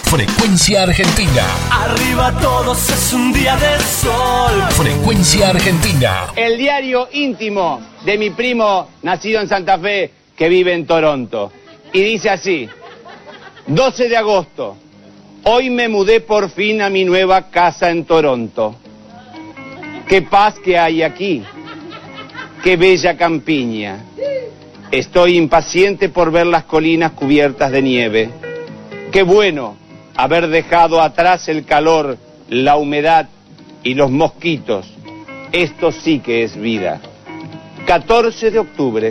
Frecuencia Argentina. Arriba todos, es un día de sol. Frecuencia Argentina. El diario íntimo de mi primo nacido en Santa Fe que vive en Toronto. Y dice así: 12 de agosto. Hoy me mudé por fin a mi nueva casa en Toronto. Qué paz que hay aquí. Qué bella campiña. Estoy impaciente por ver las colinas cubiertas de nieve. Qué bueno haber dejado atrás el calor, la humedad y los mosquitos. Esto sí que es vida. 14 de octubre.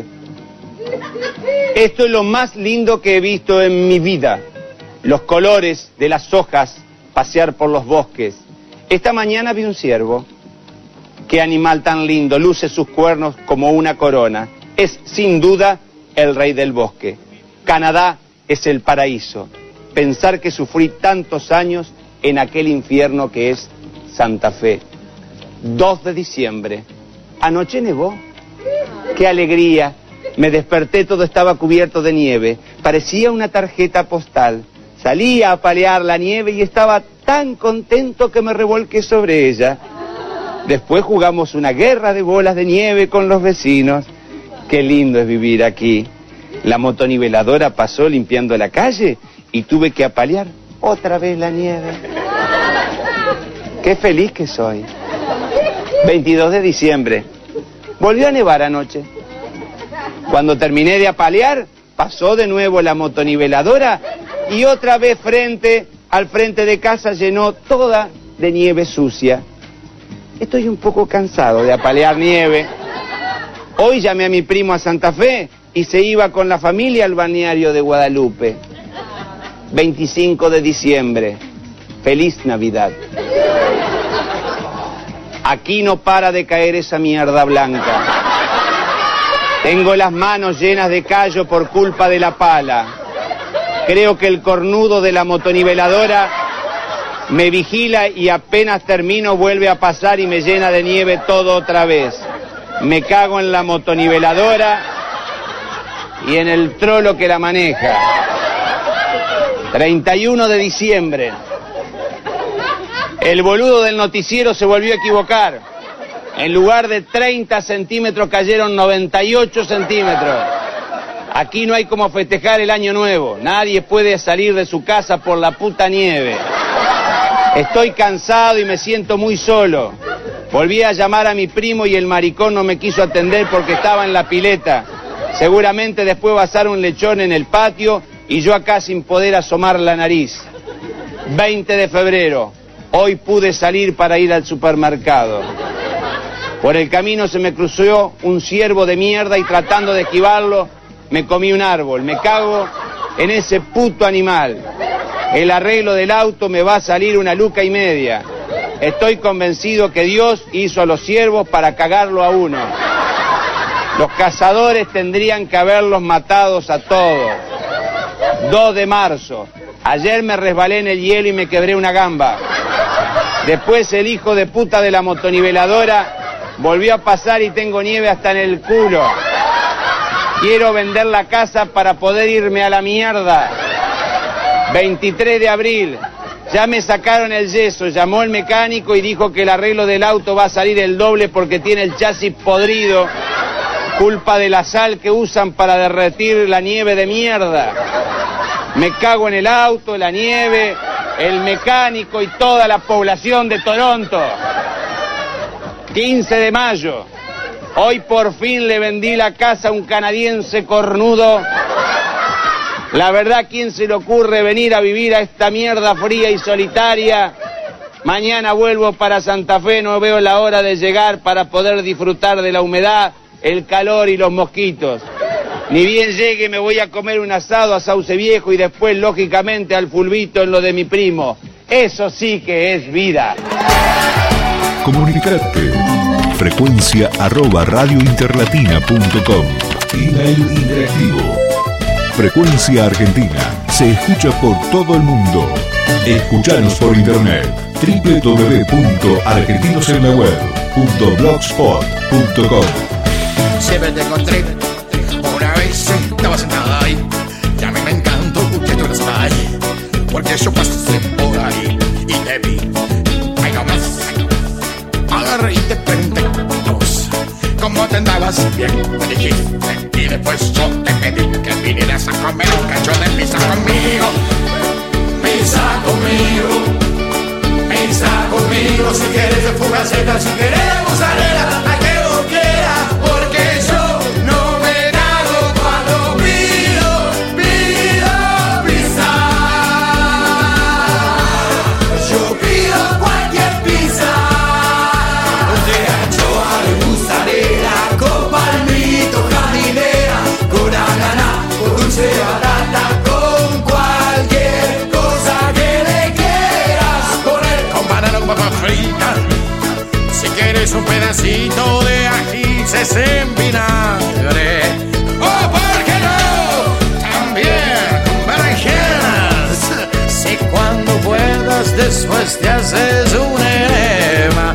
Esto es lo más lindo que he visto en mi vida. Los colores de las hojas, pasear por los bosques. Esta mañana vi un ciervo. Qué animal tan lindo, luce sus cuernos como una corona. Es sin duda el rey del bosque. Canadá es el paraíso. Pensar que sufrí tantos años en aquel infierno que es Santa Fe. 2 de diciembre. Anoche nevó. ¡Qué alegría! Me desperté, todo estaba cubierto de nieve. Parecía una tarjeta postal. Salí a apalear la nieve y estaba tan contento que me revolqué sobre ella. Después jugamos una guerra de bolas de nieve con los vecinos. ¡Qué lindo es vivir aquí! La motoniveladora pasó limpiando la calle y tuve que apalear otra vez la nieve. ¡Qué feliz que soy! 22 de diciembre. Volvió a nevar anoche. Cuando terminé de apalear, pasó de nuevo la motoniveladora y otra vez al frente de casa llenó toda de nieve sucia. Estoy un poco cansado de apalear nieve. Hoy llamé a mi primo a Santa Fe y se iba con la familia al balneario de Guadalupe. 25 de diciembre. Feliz Navidad. Aquí no para de caer esa mierda blanca. Tengo las manos llenas de callo por culpa de la pala. Creo que el cornudo de la motoniveladora me vigila y apenas termino vuelve a pasar y me llena de nieve todo otra vez. Me cago en la motoniveladora y en el trolo que la maneja. 31 de diciembre. El boludo del noticiero se volvió a equivocar. En lugar de 30 centímetros cayeron 98 centímetros. Aquí no hay como festejar el año nuevo. Nadie puede salir de su casa por la puta nieve. Estoy cansado y me siento muy solo. Volví a llamar a mi primo y el maricón no me quiso atender porque estaba en la pileta. Seguramente después va a asar un lechón en el patio y yo acá sin poder asomar la nariz. 20 de febrero. Hoy pude salir para ir al supermercado. Por el camino se me cruzó un ciervo de mierda y tratando de esquivarlo me comí un árbol. Me cago en ese puto animal. El arreglo del auto me va a salir 1,5 lucas. Estoy convencido que Dios hizo a los ciervos para cagarlo a uno. Los cazadores tendrían que haberlos matados a todos. 2 de marzo. Ayer me resbalé en el hielo y me quebré una gamba. Después el hijo de puta de la motoniveladora volvió a pasar y tengo nieve hasta en el culo. Quiero vender la casa para poder irme a la mierda. 23 de abril. Ya me sacaron el yeso, llamó el mecánico y dijo que el arreglo del auto va a salir el doble porque tiene el chasis podrido. Culpa de la sal que usan para derretir la nieve de mierda. Me cago en el auto, la nieve, el mecánico y toda la población de Toronto. 15 de mayo. Hoy por fin le vendí la casa a un canadiense cornudo. La verdad, ¿quién se le ocurre venir a vivir a esta mierda fría y solitaria? Mañana vuelvo para Santa Fe, no veo la hora de llegar para poder disfrutar de la humedad, el calor y los mosquitos. Ni bien llegue me voy a comer un asado a Sauce Viejo y después, lógicamente, al fulbito en lo de mi primo. Eso sí que es vida. Comunicate. Frecuencia@radiointerlatina.com. Email interactivo. Frecuencia Argentina. Se escucha por todo el mundo. Escuchanos por internet. www.argentinosenlaweb.blogspot.com. Siempre te encontré. Una vez estaba sentada ahí. Y a mí me encantó que tú eres ahí. Porque que yo pasé por ahí y te vi. Ay, no más. Agarré y te pregunté vos, ¿cómo te andabas? Bien, me dijiste. Y después yo te pedí que vinieras a comer un cacho de pizza conmigo. Pizza conmigo. Pizza conmigo, si quieres de fugaceta, si quieres de mozzarella, la que vos quieras, porque yo no me cago cuando pido pizza. Yo pido cualquier pizza, de anchoa, de mozzarella, con palmito, jardinera, con ananá, con dulce de batata, con cualquier cosa que le quieras poner, con banana, con papa frita. Si quieres un pedacito de ají en vinagre, o por qué no, también con berenjenas. Si cuando puedas después te haces un enema.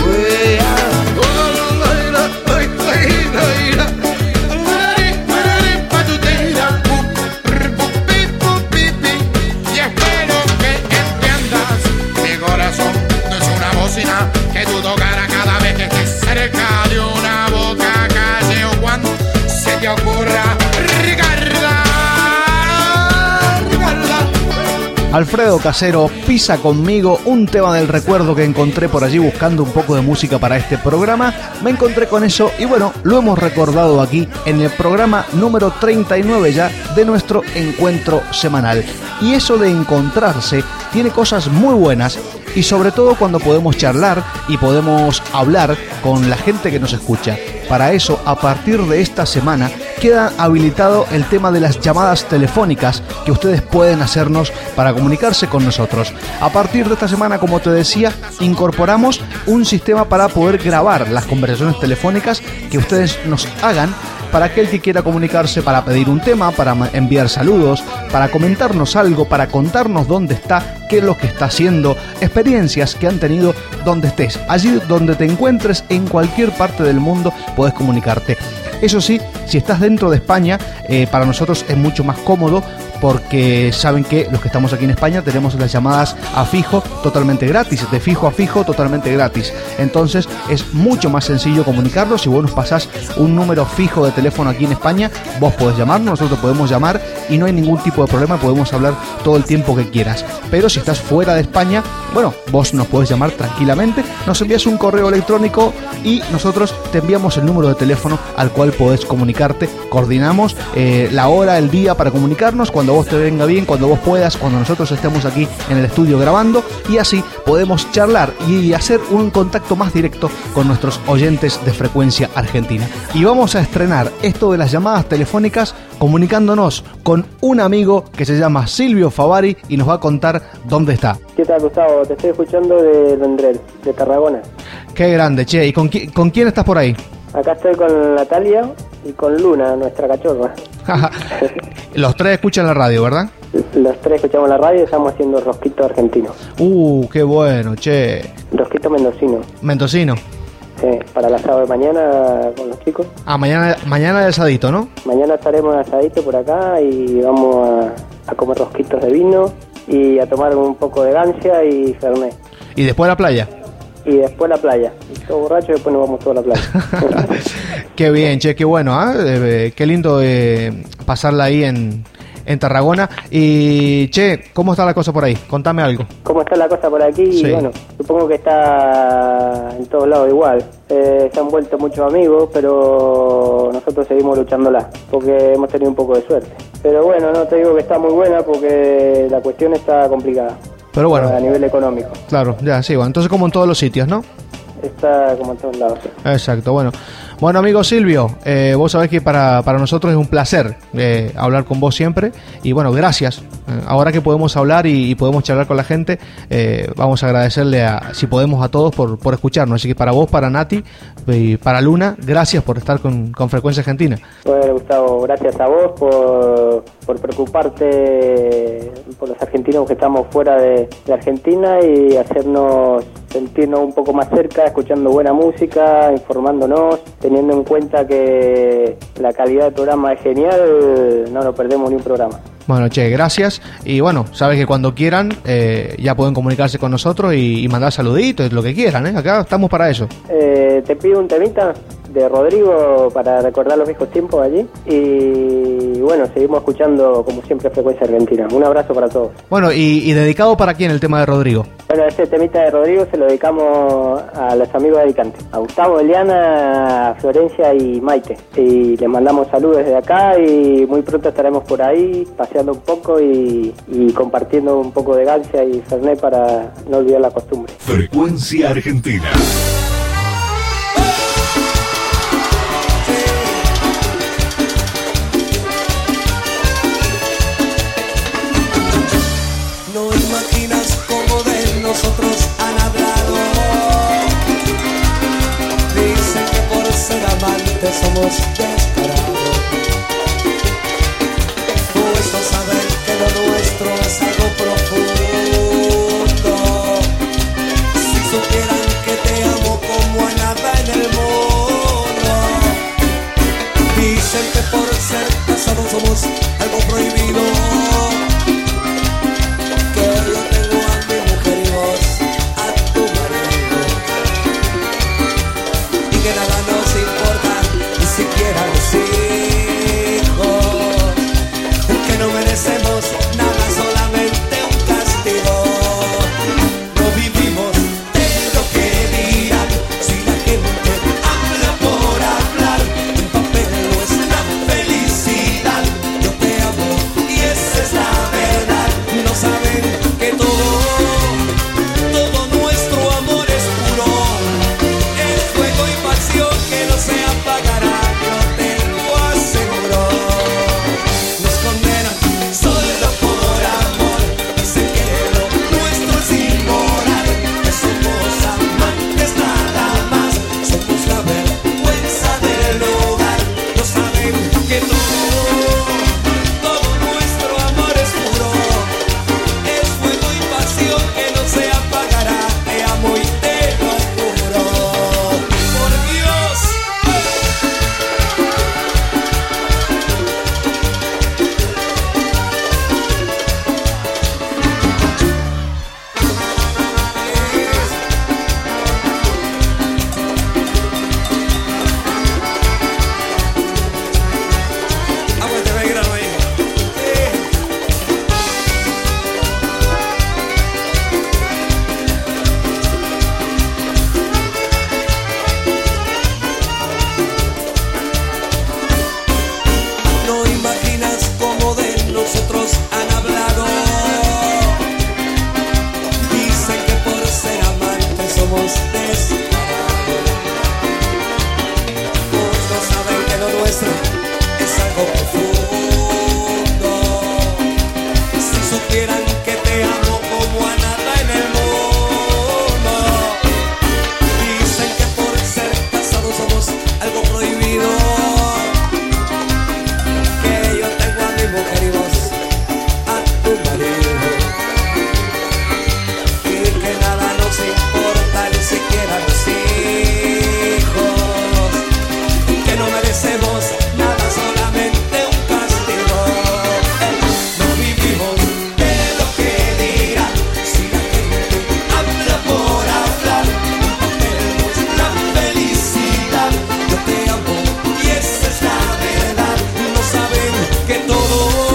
Y espero que entiendas, mi corazón no es una bocina que tú tocarás cada vez que estés cerca de una boca, calle o cuando se te ocurra regarla. Alfredo Casero, Pizza conmigo, un tema del recuerdo que encontré por allí buscando un poco de música para este programa. Me encontré con eso y bueno, lo hemos recordado aquí en el programa número 39 ya de nuestro encuentro semanal. Y eso de encontrarse tiene cosas muy buenas y sobre todo cuando podemos charlar y podemos hablar con la gente que nos escucha. Para eso, a partir de esta semana, queda habilitado el tema de las llamadas telefónicas que ustedes pueden hacernos para comunicarse con nosotros. A partir de esta semana, como te decía, incorporamos un sistema para poder grabar las conversaciones telefónicas que ustedes nos hagan para aquel que quiera comunicarse, para pedir un tema, para enviar saludos, para comentarnos algo, para contarnos dónde está, qué es lo que está haciendo, experiencias que han tenido donde estés. Allí donde te encuentres, en cualquier parte del mundo, puedes comunicarte. Eso sí, si estás dentro de España, para nosotros es mucho más cómodo porque saben que los que estamos aquí en España tenemos las llamadas a fijo totalmente gratis, de fijo a fijo totalmente gratis. Entonces es mucho más sencillo comunicarnos. Si vos nos pasás un número fijo de teléfono aquí en España, vos podés llamarnos, nosotros podemos llamar y no hay ningún tipo de problema, podemos hablar todo el tiempo que quieras. Pero si estás fuera de España, bueno, vos nos podés llamar tranquilamente, nos envías un correo electrónico y nosotros te enviamos el número de teléfono al cual podés comunicarte. Coordinamos la hora, el día para comunicarnos, cuando vos te venga bien, cuando vos puedas, cuando nosotros estemos aquí en el estudio grabando, y así podemos charlar y hacer un contacto más directo con nuestros oyentes de Frecuencia Argentina. Y vamos a estrenar esto de las llamadas telefónicas comunicándonos con un amigo que se llama Silvio Favari y nos va a contar dónde está. ¿Qué tal, Gustavo? Te estoy escuchando de Vendrell, de Tarragona. Qué grande, che. ¿Y con quién estás por ahí? Acá estoy con Natalia y con Luna, nuestra cachorra. Los tres escuchan la radio, ¿verdad? Los tres escuchamos la radio y estamos haciendo rosquito argentino. Qué bueno, che. Rosquito mendocino. Mendocino. Sí, para el asado de mañana con los chicos. Mañana de asadito, ¿no? Mañana estaremos de asadito por acá y vamos a comer rosquitos de vino y a tomar un poco de gancia y fernet. ¿Y después a la playa? Y después la playa. Y todo borracho y después nos vamos toda la playa. Qué bien, che, qué bueno, ¿eh? Qué lindo pasarla ahí en Tarragona. Y, che, ¿cómo está la cosa por ahí? Contame algo. ¿Cómo está la cosa por aquí? Sí. Bueno, supongo que está en todos lados igual. Se han vuelto muchos amigos, pero nosotros seguimos luchándola, porque hemos tenido un poco de suerte. Pero bueno, no te digo que está muy buena, porque la cuestión está complicada. Pero bueno, a nivel económico. Claro, ya, sí, bueno, entonces como en todos los sitios, ¿no? Está como en todos lados. Sí. Exacto, bueno. Bueno, amigo Silvio, vos sabés que para nosotros es un placer hablar con vos siempre. Y bueno, gracias. Ahora que podemos hablar y podemos charlar con la gente, vamos a agradecerle si podemos a todos por escucharnos. Así que para vos, para Nati y para Luna, gracias por estar con Frecuencia Argentina. Bueno, Gustavo, gracias a vos por preocuparte por los argentinos que estamos fuera de Argentina y hacernos sentirnos un poco más cerca, escuchando buena música, informándonos, teniendo en cuenta que la calidad del programa es genial, no nos perdemos ni un programa. Bueno, che, gracias. Y bueno, sabes que cuando quieran ya pueden comunicarse con nosotros y mandar saluditos, lo que quieran, ¿eh? Acá estamos para eso. Te pido un temita de Rodrigo para recordar los viejos tiempos allí. Y bueno, seguimos escuchando como siempre Frecuencia Argentina. Un abrazo para todos. Bueno, ¿y dedicado para quién el tema de Rodrigo? Bueno, este temita de Rodrigo se lo dedicamos a los amigos de Alicante, a Gustavo, Eliana, a Florencia y Maite. Y les mandamos saludos desde acá y muy pronto estaremos por ahí paseando un poco y compartiendo un poco de gancia y fernet para no olvidar la costumbre. Frecuencia Argentina. No imaginas cómo de nosotros han hablado. Dicen que por ser amantes somos descarados. Pues no saben que lo nuestro es algo profundo. Si supieran que te amo como a nada en el mundo. Dicen que por ser casados somos algo prohibido. Merecemos nada, solamente un castigo. No vivimos de lo que dirán. Si la gente habla por hablar, el papel no es la felicidad. Yo te amo y esa es la verdad. No saben que todo nuestro amor es puro. Es fuego y pasión que no se apagará. Yo te lo aseguro. Nos condenan solo por amor, dicen que lo nuestro es inmoral, que somos amantes nada más, somos la vergüenza del lugar. No saben que todo nuestro amor es puro, es fuego y pasión que no se apagará. Te amo y te lo juro, por Dios. Aguante, Belgrano ahí. No imaginas cómo de nosotros han hablado. Dicen que por ser amantes somos descarados. Pues no saben que lo nuestro es algo profundo. Si supieran que te amo como a nada en el mundo. Dicen que por ser casados somos algo prohibido. Que yo tengo a mi mujer y vos a tu marido. Y que nada nos importa, ni siquiera los hijos. Que no merecemos nada, solamente un castigo. No vivimos de lo que dirán. Si la gente habla por hablar, el papel no es la felicidad. Yo te amo y esa es la verdad. No saben que todo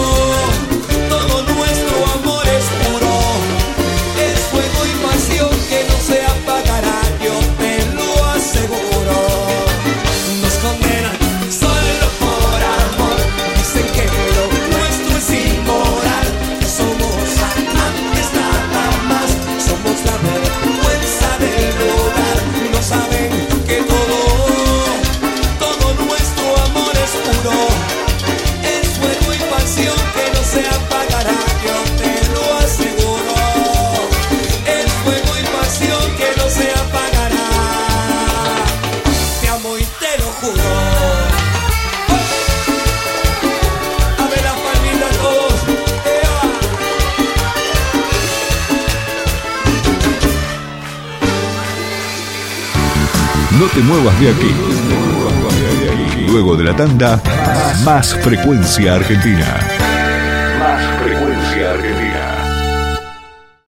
nuestro amor es puro. Es fuego y pasión que no se apagará. Yo te lo aseguro. Nos condenan solo por amor. Dicen que lo nuestro es inmoral. Que somos amantes nada más. Somos la vergüenza del lugar. No saben que todo nuestro amor es puro. Es fuego y pasión que no se apagará. Yo te lo aseguro. Es fuego y pasión que no se apagará. Te amo y te lo juro. A ver las palmitas todos. ¡Ea! No te muevas de aquí. Luego de la tanda, más Frecuencia Argentina.